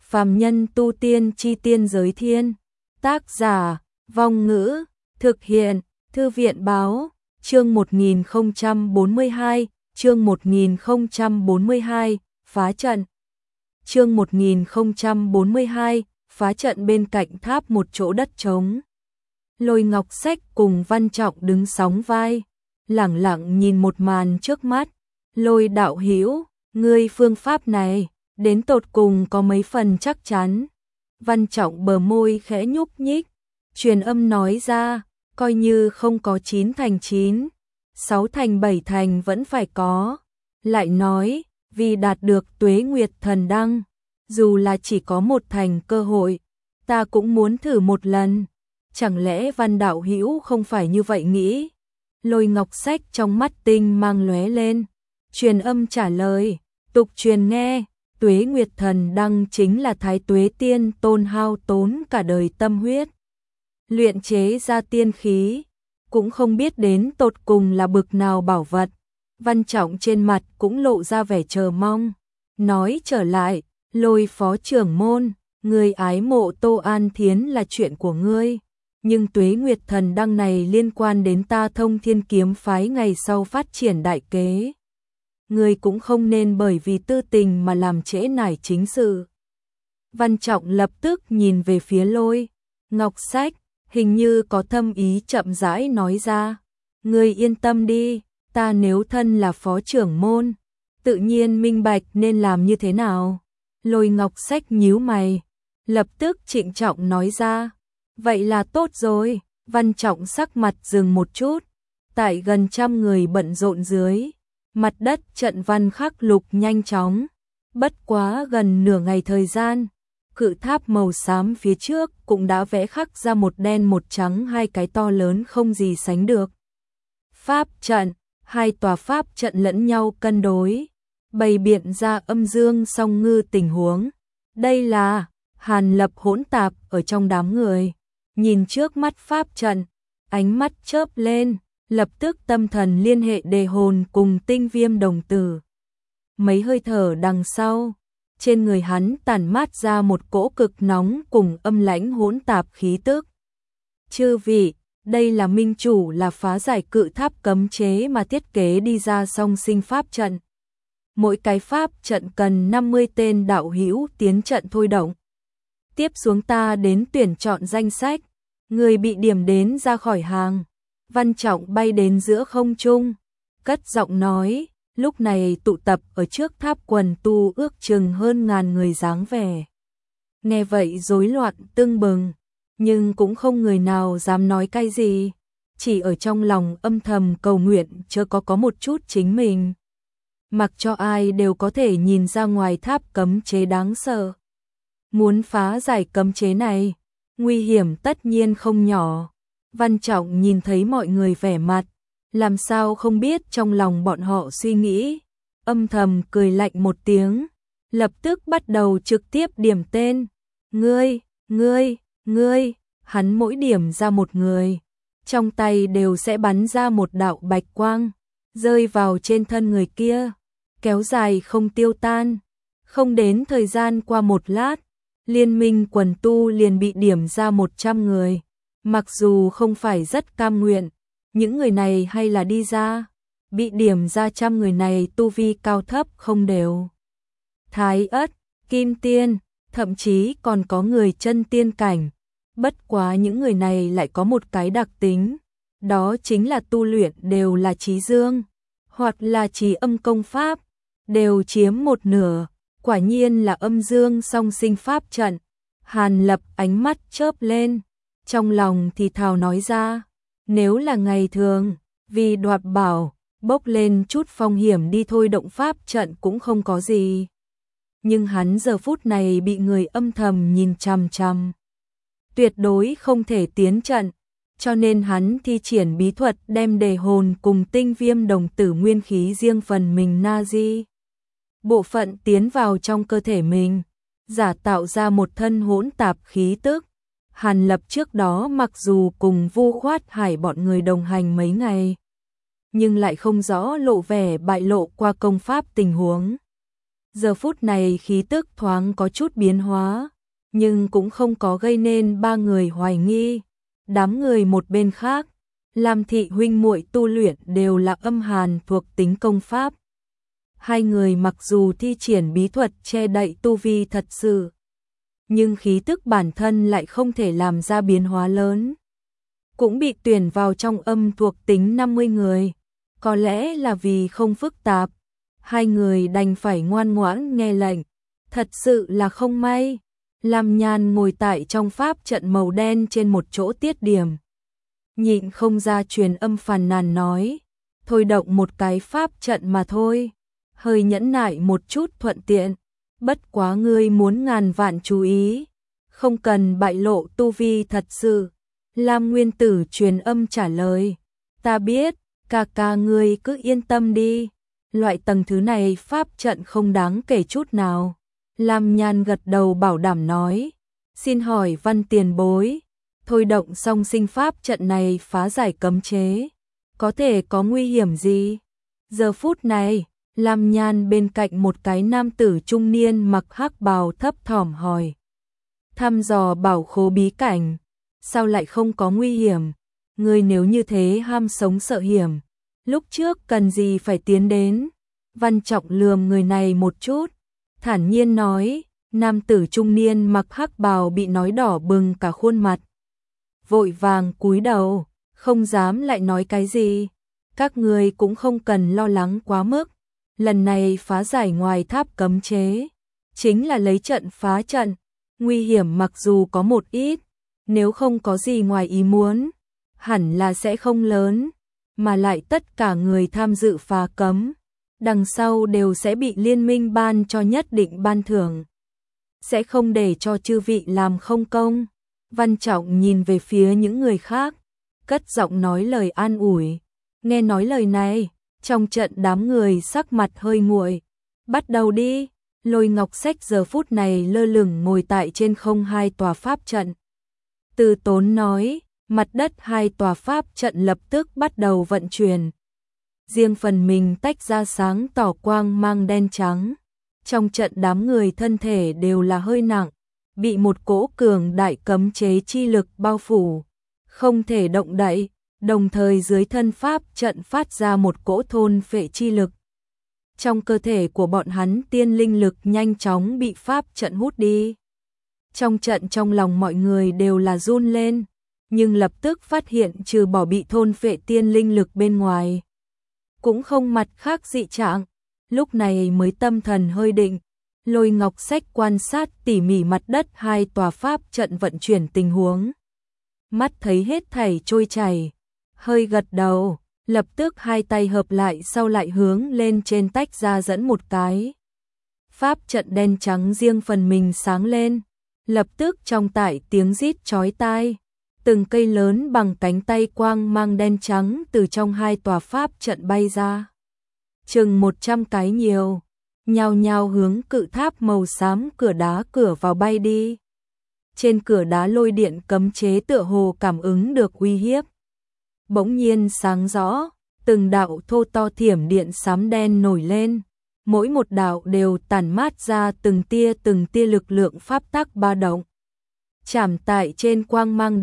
Phàm nhân tu tiên chi tiên giới thiên. Tác giả, Vong Ngữ, thực hiện, Thư viện báo, chương 1042, chương 1042, phá trận. Chương 1042, phá trận. Bên cạnh tháp một chỗ đất trống. Lôi Ngọc Sách cùng Văn Trọng đứng sóng vai, lẳng lặng nhìn một màn trước mắt. Lôi đạo hữu, ngươi phương pháp này đến tột cùng có mấy phần chắc chắn? Văn Trọng bờ môi khẽ nhúc nhích, truyền âm nói ra, coi như không có 9 thành 9, 6 thành 7 thành vẫn phải có. Lại nói, vì đạt được Tuế Nguyệt Thần Đăng, dù là chỉ có 1 thành cơ hội, ta cũng muốn thử một lần. Chẳng lẽ Văn đạo hữu không phải như vậy nghĩ? Lôi Ngọc Sách trong mắt tinh mang lóe lên, truyền âm trả lời, tục truyền nghe, Tuế Nguyệt Thần Đăng chính là Thái Tuế Tiên Tôn hao tốn cả đời tâm huyết luyện chế ra tiên khí, cũng không biết đến tột cùng là bực nào bảo vật. Văn Trọng trên mặt cũng lộ ra vẻ chờ mong, nói trở lại, Lôi phó trưởng môn, người ái mộ Tô An Thiến là chuyện của ngươi, nhưng Tuế Nguyệt Thần Đăng này liên quan đến ta Thông Thiên Kiếm phái ngày sau phát triển đại kế. Ngươi cũng không nên bởi vì tư tình mà làm trễ nải chính sự. Văn Trọng lập tức nhìn về phía Lôi Ngọc Sách, hình như có thâm ý chậm rãi nói ra, ngươi yên tâm đi, ta nếu thân là phó trưởng môn, tự nhiên minh bạch nên làm như thế nào. Lôi Ngọc Sách nhíu mày, lập tức trịnh trọng nói ra, vậy là tốt rồi. Văn Trọng sắc mặt dừng một chút, tại gần 100 người bận rộn dưới, mặt đất trận văn khắc lục nhanh chóng, bất quá gần nửa ngày thời gian, cự tháp màu xám phía trước cũng đã vẽ khắc ra một đen một trắng, hai cái to lớn không gì sánh được. Pháp trận, hai tòa pháp trận lẫn nhau cân đối, bày biện ra âm dương song ngư tình huống. Đây là Hàn Lập hỗn tạp ở trong đám người, nhìn trước mắt pháp trận, ánh mắt chớp lên, lập tức tâm thần liên hệ đề hồn cùng Tinh Viêm đồng tử. Mấy hơi thở đằng sau, trên người hắn tản mát ra một cỗ cực nóng cùng âm lãnh hỗn tạp khí tức. Chư vị, đây là minh chủ là phá giải cự tháp cấm chế mà thiết kế đi ra song sinh pháp trận. Mỗi cái pháp trận cần 50 tên đạo hữu tiến trận thôi động. Tiếp xuống ta đến tuyển chọn danh sách, người bị điểm đến ra khỏi hàng. Văn Trọng bay đến giữa không trung, cất giọng nói, lúc này tụ tập ở trước tháp quần tu ước chừng hơn 1000 người dáng vẻ. Nghe vậy rối loạn tưng bừng, nhưng cũng không người nào dám nói cái gì, chỉ ở trong lòng âm thầm cầu nguyện chớ có một chút chính mình. Mặc cho ai đều có thể nhìn ra ngoài tháp cấm chế đáng sợ. Muốn phá giải cấm chế này, nguy hiểm tất nhiên không nhỏ. Văn Trọng nhìn thấy mọi người vẻ mặt, làm sao không biết trong lòng bọn họ suy nghĩ, âm thầm cười lạnh một tiếng, lập tức bắt đầu trực tiếp điểm tên. Ngươi, hắn mỗi điểm ra một người, trong tay đều sẽ bắn ra một đạo bạch quang, rơi vào trên thân người kia, kéo dài không tiêu tan. Không đến thời gian qua một lát, liên minh quần tu liền bị điểm ra 100 người. Mặc dù không phải rất cam nguyện, những người này hay là đi ra, bị điểm ra 100 người này tu vi cao thấp không đều. Thái ất, kim tiên, thậm chí còn có người chân tiên cảnh. Bất quá những người này lại có một cái đặc tính, đó chính là tu luyện đều là trí dương, hoặc là trí âm công pháp, đều chiếm một nửa, quả nhiên là âm dương song sinh pháp trận. Hàn Lập ánh mắt chớp lên, trong lòng thì thào nói ra, nếu là ngày thường, vì đoạt bảo, bốc lên chút phong hiểm đi thôi động pháp trận cũng không có gì. Nhưng hắn giờ phút này bị người âm thầm nhìn chằm chằm, tuyệt đối không thể tiến trận, cho nên hắn thi triển bí thuật đem đề hồn cùng Tinh Viêm đồng tử nguyên khí riêng phần mình na di bộ phận tiến vào trong cơ thể mình, giả tạo ra một thân hỗn tạp khí tức. Hàn Lập trước đó mặc dù cùng Vu Khoát Hải bọn người đồng hành mấy ngày, nhưng lại không rõ lộ vẻ bại lộ qua công pháp tình huống. Giờ phút này khí tức thoáng có chút biến hóa, nhưng cũng không có gây nên ba người hoài nghi. Đám người một bên khác, Lam thị huynh muội tu luyện đều là âm hàn thuộc tính công pháp. Hai người mặc dù thi triển bí thuật che đậy tu vi thật sự, nhưng khí tức bản thân lại không thể làm ra biến hóa lớn. Cũng bị tuyển vào trong âm thuộc tính 50 người, có lẽ là vì không phức tạp, hai người đành phải ngoan ngoãn nghe lệnh. Thật sự là không may, Lam Nhan ngồi tại trong pháp trận màu đen trên một chỗ tiết điểm. Nhịn không ra truyền âm phàn nàn nói, thôi động một cái pháp trận mà thôi, hơi nhẫn nại một chút thuận tiện, bất quá ngươi muốn ngàn vạn chú ý, không cần bại lộ tu vi thật sự. Lam Nguyên Tử truyền âm trả lời, ta biết, ca ca ngươi cứ yên tâm đi, loại tầng thứ này pháp trận không đáng kể chút nào. Lam Nhan gật đầu bảo đảm nói, xin hỏi Văn tiền bối, thôi động song sinh pháp trận này phá giải cấm chế, có thể có nguy hiểm gì? Giờ phút này, Lam Nhan bên cạnh một cái nam tử trung niên mặc hắc bào thấp thỏm hỏi. Thăm dò bảo khố bí cảnh, sao lại không có nguy hiểm? Ngươi nếu như thế ham sống sợ hiểm, lúc trước cần gì phải tiến đến? Văn Trọng lườm người này một chút, thản nhiên nói, nam tử trung niên mặc hắc bào bị nói đỏ bừng cả khuôn mặt. Vội vàng cúi đầu, không dám lại nói cái gì. Các ngươi cũng không cần lo lắng quá mức, lần này phá giải ngoài tháp cấm chế, chính là lấy trận phá trận, nguy hiểm mặc dù có một ít, nếu không có gì ngoài ý muốn, hẳn là sẽ không lớn, mà lại tất cả người tham dự phá cấm, đằng sau đều sẽ bị liên minh ban cho nhất định ban thưởng, sẽ không để cho chư vị làm không công. Văn Trọng nhìn về phía những người khác, cất giọng nói lời an ủi. Nghe nói lời này, trong trận đám người sắc mặt hơi nguội. Bắt đầu đi. Lôi Ngọc Sách giờ phút này lơ lửng ngồi tại trên không hai tòa pháp trận. Từ Tốn nói, mặt đất hai tòa pháp trận lập tức bắt đầu vận chuyển. Riêng phần mình tách ra sáng tỏ quang mang đen trắng. Trong trận đám người thân thể đều là hơi nặng, bị một cỗ cường đại cấm chế chi lực bao phủ, không thể động đậy, đồng thời dưới thân pháp trận phát ra một cỗ thôn phệ chi lực. Trong cơ thể của bọn hắn tiên linh lực nhanh chóng bị pháp trận hút đi. Trong trận trong lòng mọi người đều là run lên, nhưng lập tức phát hiện trừ bỏ bị thôn phệ tiên linh lực bên ngoài, cũng không mặt khác dị trạng, lúc này mới tâm thần hơi định. Lôi Ngọc Sách quan sát tỉ mỉ mặt đất hai tòa pháp trận vận chuyển tình huống. Mắt thấy hết thảy trôi chảy, hơi gật đầu, lập tức hai tay hợp lại sau lại hướng lên trên tách ra dẫn một cái. Pháp trận đen trắng riêng phần mình sáng lên, lập tức trong tải tiếng rít chói tai, từng cây lớn bằng cánh tay quang mang đen trắng từ trong hai tòa pháp trận bay ra. Chừng 100 cái nhiều, nhao nhao hướng cự tháp màu xám cửa đá cửa vào bay đi. Trên cửa đá lôi điện cấm chế tựa hồ cảm ứng được uy hiếp. Bỗng nhiên sáng rõ, từng đạo thô to thiểm điện xám đen nổi lên, mỗi một đạo đều tản mát ra từng tia lực lượng pháp tắc ba động. Chạm tại trên quang mang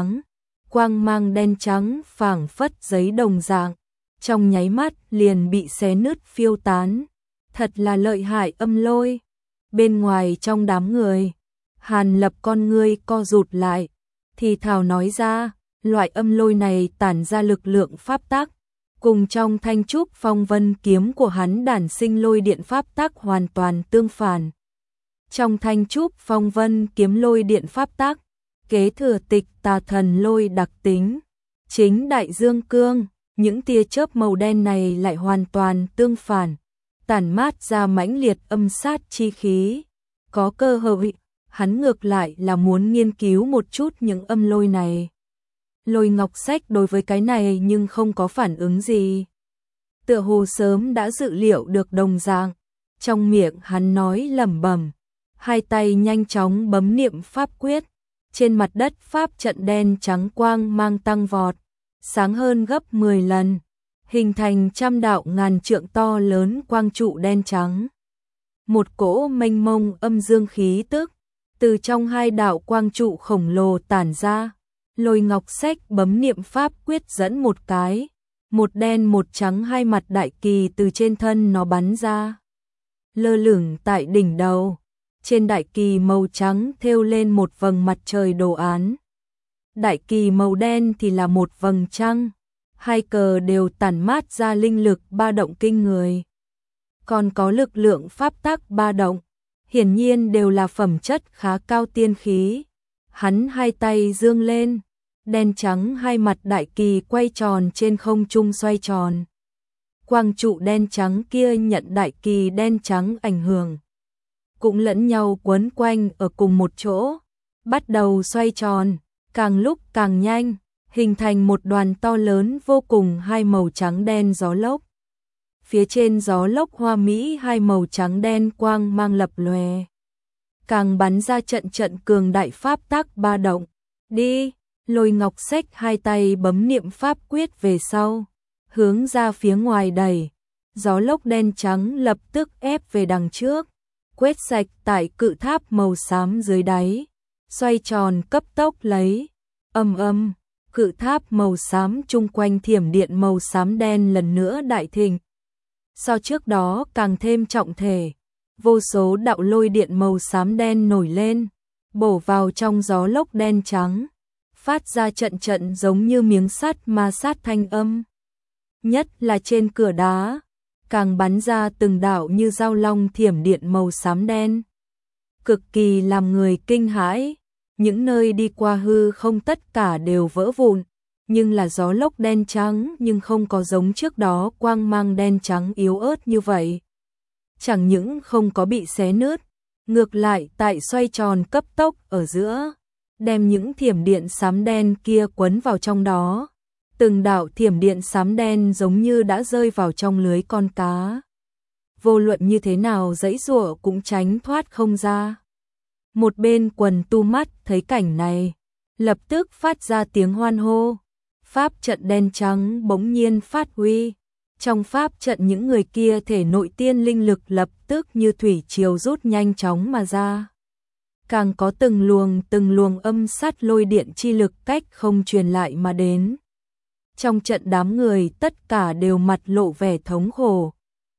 đen trắng phảng phất giấy đồng dạng, trong nháy mắt liền bị xé nứt phiêu tán. Thật là lợi hại âm lôi. Bên ngoài trong đám người, Hàn Lập con ngươi co rụt lại, thì thào nói ra, loại âm lôi này tản ra lực lượng pháp tắc, cùng trong thanh trúc phong vân kiếm của hắn đản sinh lôi điện pháp tắc hoàn toàn tương phản. Trong thanh trúc phong vân kiếm lôi điện pháp tắc, kế thừa tịch tà thần lôi đặc tính, chính đại dương cương, những tia chớp màu đen này lại hoàn toàn tương phản, tản mát ra mãnh liệt âm sát chi khí. Có cơ hội, hắn ngược lại là muốn nghiên cứu một chút những âm lôi này. Lôi Ngọc Sách đối với cái này nhưng không có phản ứng gì. Tựa hồ sớm đã dự liệu được đồng dạng, trong miệng hắn nói lẩm bẩm, hai tay nhanh chóng bấm niệm pháp quyết, trên mặt đất pháp trận đen trắng quang mang tăng vọt, sáng hơn gấp 10 lần, hình thành trăm đạo ngàn trượng to lớn quang trụ đen trắng. một cỗ mênh mông âm dương khí tức từ trong hai đạo quang trụ khổng lồ tản ra. Lôi Ngọc Sách bấm niệm pháp quyết dẫn một cái, một đen một trắng hai mặt đại kỳ từ trên thân nó bắn ra, lơ lửng tại đỉnh đầu. Trên đại kỳ màu trắng thêu lên một vầng mặt trời đồ án, đại kỳ màu đen thì là một vầng trăng, hai cờ đều tản mát ra linh lực ba động kinh người. Còn có lực lượng pháp tắc ba động, hiển nhiên đều là phẩm chất khá cao tiên khí. Hắn hai tay dương lên, đen trắng hai mặt đại kỳ quay tròn trên không trung xoay tròn. Quang trụ đen trắng kia nhận đại kỳ đen trắng ảnh hưởng, cũng lẫn nhau quấn quanh ở cùng một chỗ, bắt đầu xoay tròn, càng lúc càng nhanh, hình thành một đoàn to lớn vô cùng hai màu trắng đen gió lốc. Phía trên gió lốc hoa mỹ hai màu trắng đen quang mang lập lòe, càng bắn ra trận trận cường đại pháp tắc ba động. Đi, Lôi Ngọc Sách hai tay bấm niệm pháp quyết về sau, hướng ra phía ngoài đẩy, gió lốc đen trắng lập tức ép về đằng trước, quét sạch tại cự tháp màu xám dưới đáy, xoay tròn cấp tốc lấy. Cự tháp màu xám chung quanh thiểm điện màu xám đen lần nữa đại thịnh. So trước đó càng thêm trọng thể, vô số đạo lôi điện màu xám đen nổi lên, bổ vào trong gió lốc đen trắng, phát ra trận trận giống như miếng sắt ma sát thanh âm. Nhất là trên cửa đá, càng bắn ra từng đạo như dao long thiểm điện màu xám đen, cực kỳ làm người kinh hãi. Những nơi đi qua hư không tất cả đều vỡ vụn, nhưng là gió lốc đen trắng nhưng không có giống trước đó quang mang đen trắng yếu ớt như vậy. Chẳng những không có bị xé nứt, ngược lại tại xoay tròn cấp tốc ở giữa, đem những thiểm điện xám đen kia quấn vào trong đó. Từng đạo thiểm điện xám đen giống như đã rơi vào trong lưới con cá, vô luận như thế nào giãy giụa cũng tránh thoát không ra. Một bên quần tu mắt thấy cảnh này, lập tức phát ra tiếng hoan hô. Pháp trận đen trắng bỗng nhiên phát huy. Trong pháp trận những người kia thể nội tiên linh lực lập tức như thủy triều rút nhanh chóng mà ra. Càng có từng luồng âm sát lôi điện chi lực cách không truyền lại mà đến. Trong trận đám người tất cả đều mặt lộ vẻ thống khổ.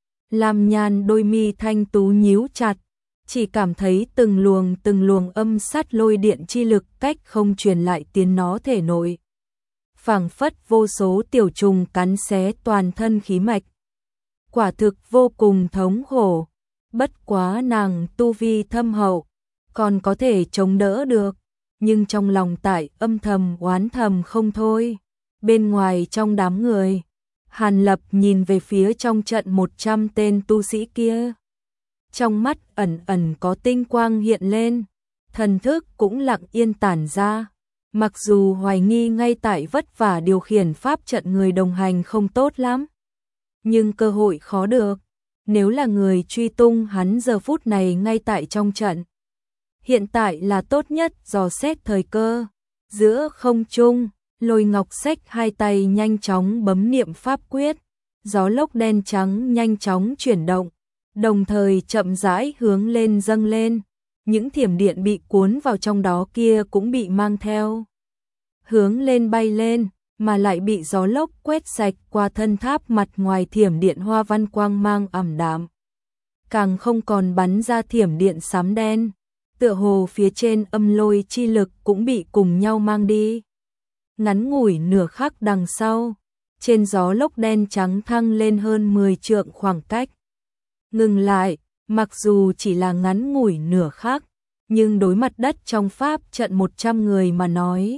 Lam Nhan đôi mi thanh tú nhíu chặt, chỉ cảm thấy từng luồng âm sát lôi điện chi lực cách không truyền lại tiến nó thể nội. Phảng phất vô số tiểu trùng cắn xé toàn thân khí mạch. Quả thực vô cùng thống khổ, bất quá nàng tu vi thâm hậu, còn có thể chống đỡ được, nhưng trong lòng tại âm thầm oán thầm không thôi. Bên ngoài trong đám người, Hàn Lập nhìn về phía trong trận 100 tên tu sĩ kia. Trong mắt ẩn có tinh quang hiện lên, thần thức cũng lặng yên tản ra. Mặc dù hoài nghi ngay tại vất vả điều khiển pháp trận người đồng hành không tốt lắm, nhưng cơ hội khó được. Nếu là người truy tung hắn giờ phút này ngay tại trong trận, hiện tại là tốt nhất dò xét thời cơ. Giữa không trung, Lôi Ngọc Sách hai tay nhanh chóng bấm niệm pháp quyết, gió lốc đen trắng nhanh chóng chuyển động, đồng thời chậm rãi hướng lên dâng lên. Những thiểm điện bị cuốn vào trong đó kia cũng bị mang theo, hướng lên bay lên, mà lại bị gió lốc quét sạch qua thân tháp mặt ngoài thiểm điện hoa văn quang mang ảm đạm. Càng không còn bắn ra thiểm điện xám đen, tựa hồ phía trên âm lôi chi lực cũng bị cùng nhau mang đi. Ngắn ngủi nửa khắc đằng sau, trên gió lốc đen trắng thăng lên hơn 10 trượng khoảng cách. Ngừng lại, mặc dù chỉ là ngắn ngủi nửa khắc, nhưng đối mặt đất trong pháp trận 100 người mà nói,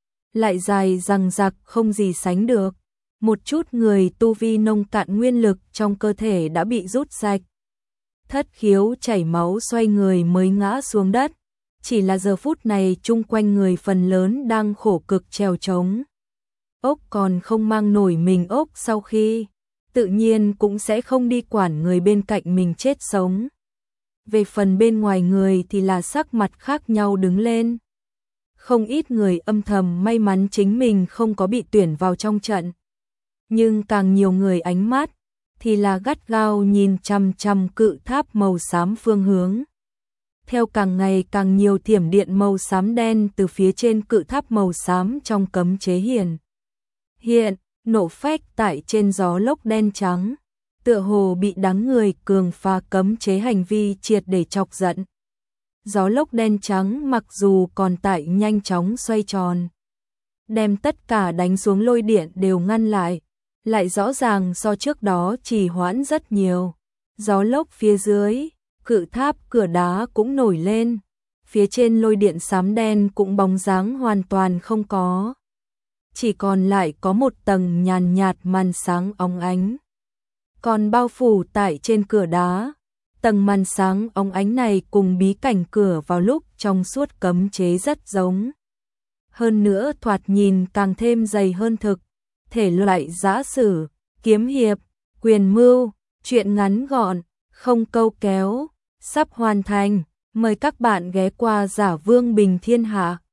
lại dài dằng dặc không gì sánh được. Một chút người tu vi nông cạn nguyên lực trong cơ thể đã bị rút sạch, thất khiếu chảy máu xoay người mới ngã xuống đất. Chỉ là giờ phút này chung quanh người phần lớn đang khổ cực trèo trống. Ốc còn không mang nổi mình ốc sau khi, tự nhiên cũng sẽ không đi quản người bên cạnh mình chết sống. Về phần bên ngoài người thì là sắc mặt khác nhau đứng lên. Không ít người âm thầm may mắn chính mình không có bị tuyển vào trong trận. Nhưng càng nhiều người ánh mắt, thì là gắt gao nhìn chằm chằm cự tháp màu xám phương hướng. Theo càng ngày càng nhiều thiểm điện màu xám đen từ phía trên cự tháp màu xám trong cấm chế hiện, nổ phách tại trên gió lốc đen trắng, tựa hồ bị đám người cường phá cấm chế hành vi triệt để chọc giận. Gió lốc đen trắng mặc dù còn tại nhanh chóng xoay tròn, đem tất cả đánh xuống lôi điện đều ngăn lại rõ ràng so trước đó trì hoãn rất nhiều. Gió lốc phía dưới, cự tháp cửa đá cũng nổi lên, phía trên lôi điện xám đen cũng bóng dáng hoàn toàn không có. Chỉ còn lại có một tầng nhàn nhạt màn sáng óng ánh. Còn bao phủ tại trên cửa đá, tầng màn sáng óng ánh này cùng bí cảnh cửa vào lúc trong suốt cấm chế rất giống. Hơn nữa thoạt nhìn càng thêm dày hơn thực, thể loại giã sử, kiếm hiệp, quyền mưu, truyện ngắn gọn, không câu kéo, sắp hoàn thành. Mời các bạn ghé qua Giả Vương Bình Thiên Hạ.